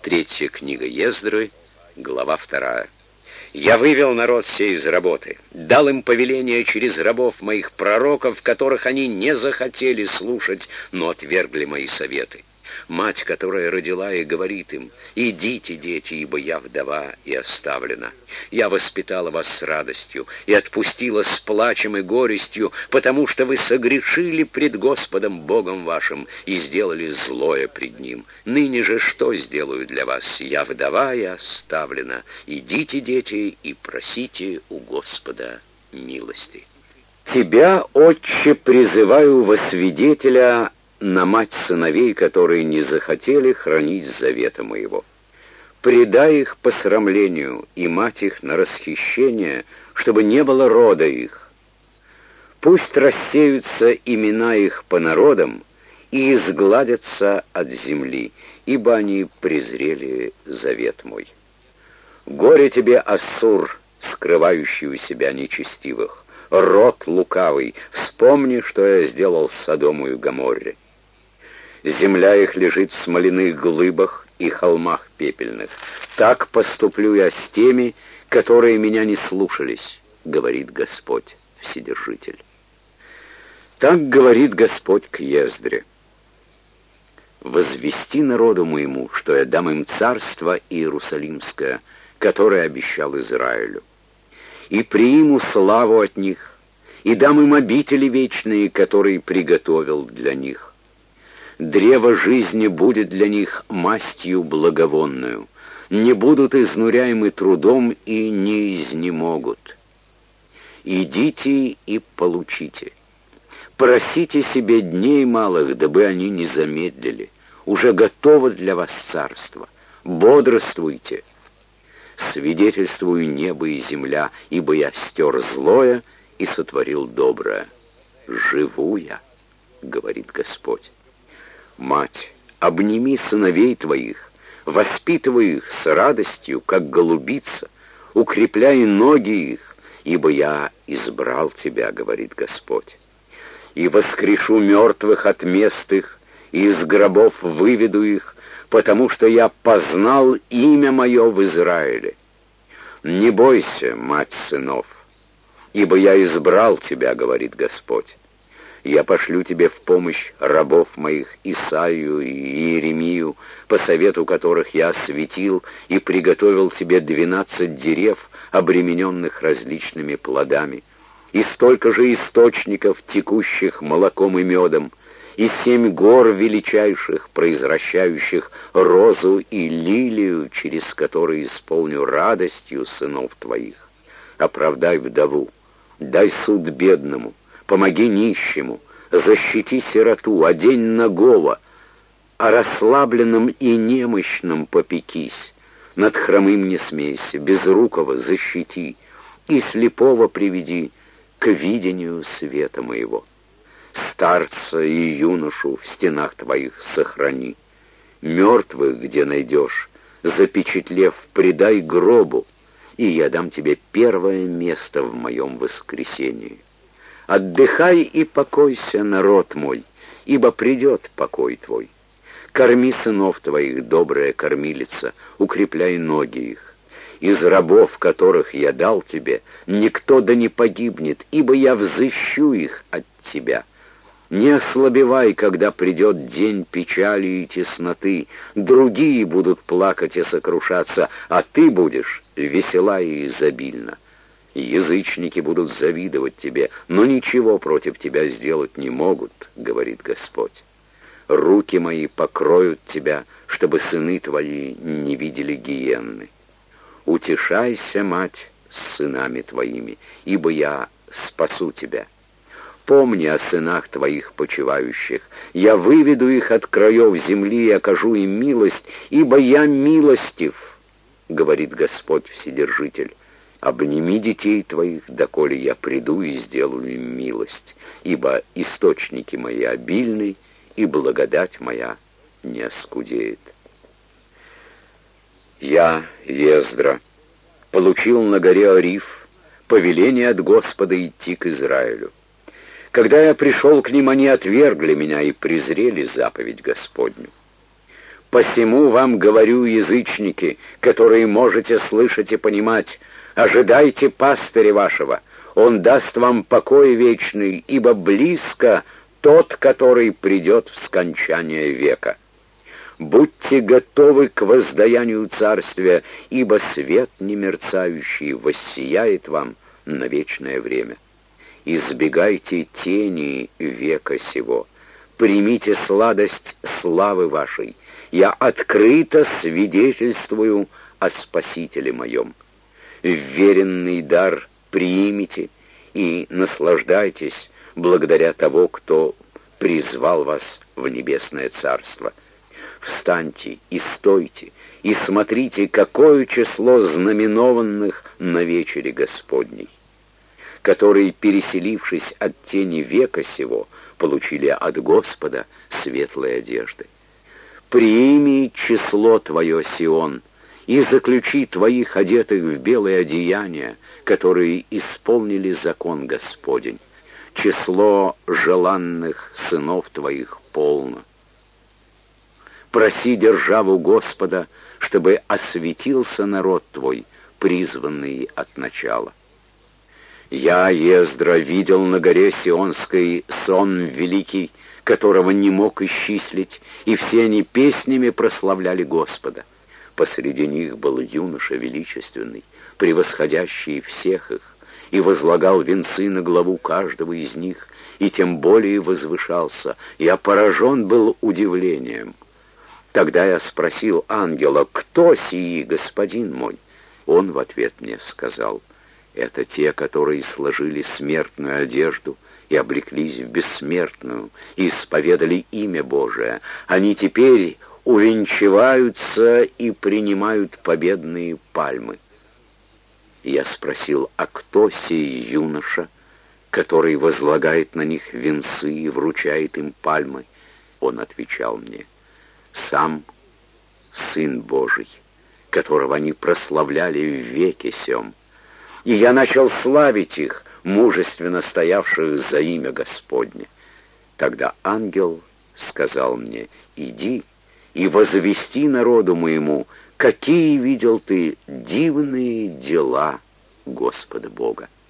Третья книга Ездры, глава 2. «Я вывел народ сей из работы, дал им повеление через рабов моих пророков, которых они не захотели слушать, но отвергли мои советы. Мать, которая родила, и говорит им: идите, дети, ибо я вдова и оставлена. Я воспитала вас с радостью и отпустила с плачем и горестью, потому что вы согрешили пред Господом Богом вашим и сделали злое пред Ним. Ныне же что сделаю для вас? Я вдова и оставлена. Идите, дети, и просите у Господа милости. Тебя, Отче, призываю во свидетеля на мать сыновей, которые не захотели хранить завета моего. Предай их посрамлению, и мать их на расхищение, чтобы не было рода их. Пусть рассеются имена их по народам и изгладятся от земли, ибо они презрели завет мой. Горе тебе, Ассур, скрывающий у себя нечестивых, род лукавый, вспомни, что я сделал с Содому и Гоморре. Земля их лежит в смоляных глыбах и холмах пепельных. Так поступлю я с теми, которые меня не слушались, говорит Господь Вседержитель. Так говорит Господь к Ездре: возвести народу моему, что я дам им царство Иерусалимское, которое обещал Израилю, и приму славу от них, и дам им обители вечные, которые приготовил для них. Древо жизни будет для них мастью благовонную, не будут изнуряемы трудом и не изнемогут. Идите и получите. Просите себе дней малых, дабы они не замедлили. Уже готово для вас царство. Бодрствуйте. Свидетельствую небо и земля, ибо я стер злое и сотворил доброе. Живу я, говорит Господь. Мать, обними сыновей твоих, воспитывай их с радостью, как голубица, укрепляй ноги их, ибо я избрал тебя, говорит Господь. И воскрешу мертвых от мест их, и из гробов выведу их, потому что я познал имя мое в Израиле. Не бойся, мать сынов, ибо я избрал тебя, говорит Господь. Я пошлю тебе в помощь рабов моих Исаию и Иеремию, по совету которых я осветил и приготовил тебе 12 дерев, обремененных различными плодами, и столько же источников, текущих молоком и медом, и 7 гор величайших, произвращающих розу и лилию, через которые исполню радостью сынов твоих. Оправдай вдову, дай суд бедному, помоги нищему, защити сироту, одень нагого, о расслабленном и немощном попекись, над хромым не смейся, безрукого защити, и слепого приведи к видению света моего. Старца и юношу в стенах твоих сохрани, мертвых, где найдешь, запечатлев, предай гробу, и я дам тебе первое место в моем воскресении. Отдыхай и покойся, народ мой, ибо придет покой твой. Корми сынов твоих, добрая кормилица, укрепляй ноги их. Из рабов, которых я дал тебе, никто да не погибнет, ибо я взыщу их от тебя. Не ослабевай, когда придет день печали и тесноты. Другие будут плакать и сокрушаться, а ты будешь весела и изобильна. Язычники будут завидовать тебе, но ничего против тебя сделать не могут, говорит Господь. Руки мои покроют тебя, чтобы сыны твои не видели гиенны. Утешайся, мать, с сынами твоими, ибо я спасу тебя. Помни о сынах твоих почивающих. Я выведу их от краев земли и окажу им милость, ибо я милостив, говорит Господь Вседержитель. Обними детей твоих, доколе я приду и сделаю им милость, ибо источники мои обильны, и благодать моя не оскудеет. Я, Ездра, получил на горе Ориф повеление от Господа идти к Израилю. Когда я пришел к ним, они отвергли меня и презрели заповедь Господню. Посему вам говорю, язычники, которые можете слышать и понимать, ожидайте пастыря вашего, он даст вам покой вечный, ибо близко тот, который придет в скончание века. Будьте готовы к воздаянию царствия, ибо свет немерцающий воссияет вам на вечное время. Избегайте тени века сего, примите сладость славы вашей. Я открыто свидетельствую о Спасителе моем. Вверенный дар примите и наслаждайтесь благодаря того, кто призвал вас в небесное царство. Встаньте и стойте, и смотрите, какое число знаменованных на вечере Господней, которые, переселившись от тени века сего, получили от Господа светлые одежды. Прими число твое, Сион, и заключи твоих одетых в белое одеяние, которые исполнили закон Господень. Число желанных сынов твоих полно. Проси державу Господа, чтобы осветился народ твой, призванный от начала. Я, Ездра, видел на горе Сионской сон великий, которого не мог исчислить, и все они песнями прославляли Господа. Посреди них был юноша величественный, превосходящий всех их, и возлагал венцы на главу каждого из них, и тем более возвышался. Я поражен был удивлением. Тогда я спросил ангела: «Кто сии, господин мой?» Он в ответ мне сказал: «Это те, которые сложили смертную одежду и облеклись в бессмертную, и исповедали имя Божие. Они теперь увенчиваются и принимают победные пальмы». Я спросил: «А кто сей юноша, который возлагает на них венцы и вручает им пальмы?» Он отвечал мне: «Сам Сын Божий, которого они прославляли в веке сем». И я начал славить их, мужественно стоявших за имя Господне. Тогда ангел сказал мне: «Иди и возвести народу моему, какие видел ты дивные дела Господа Бога».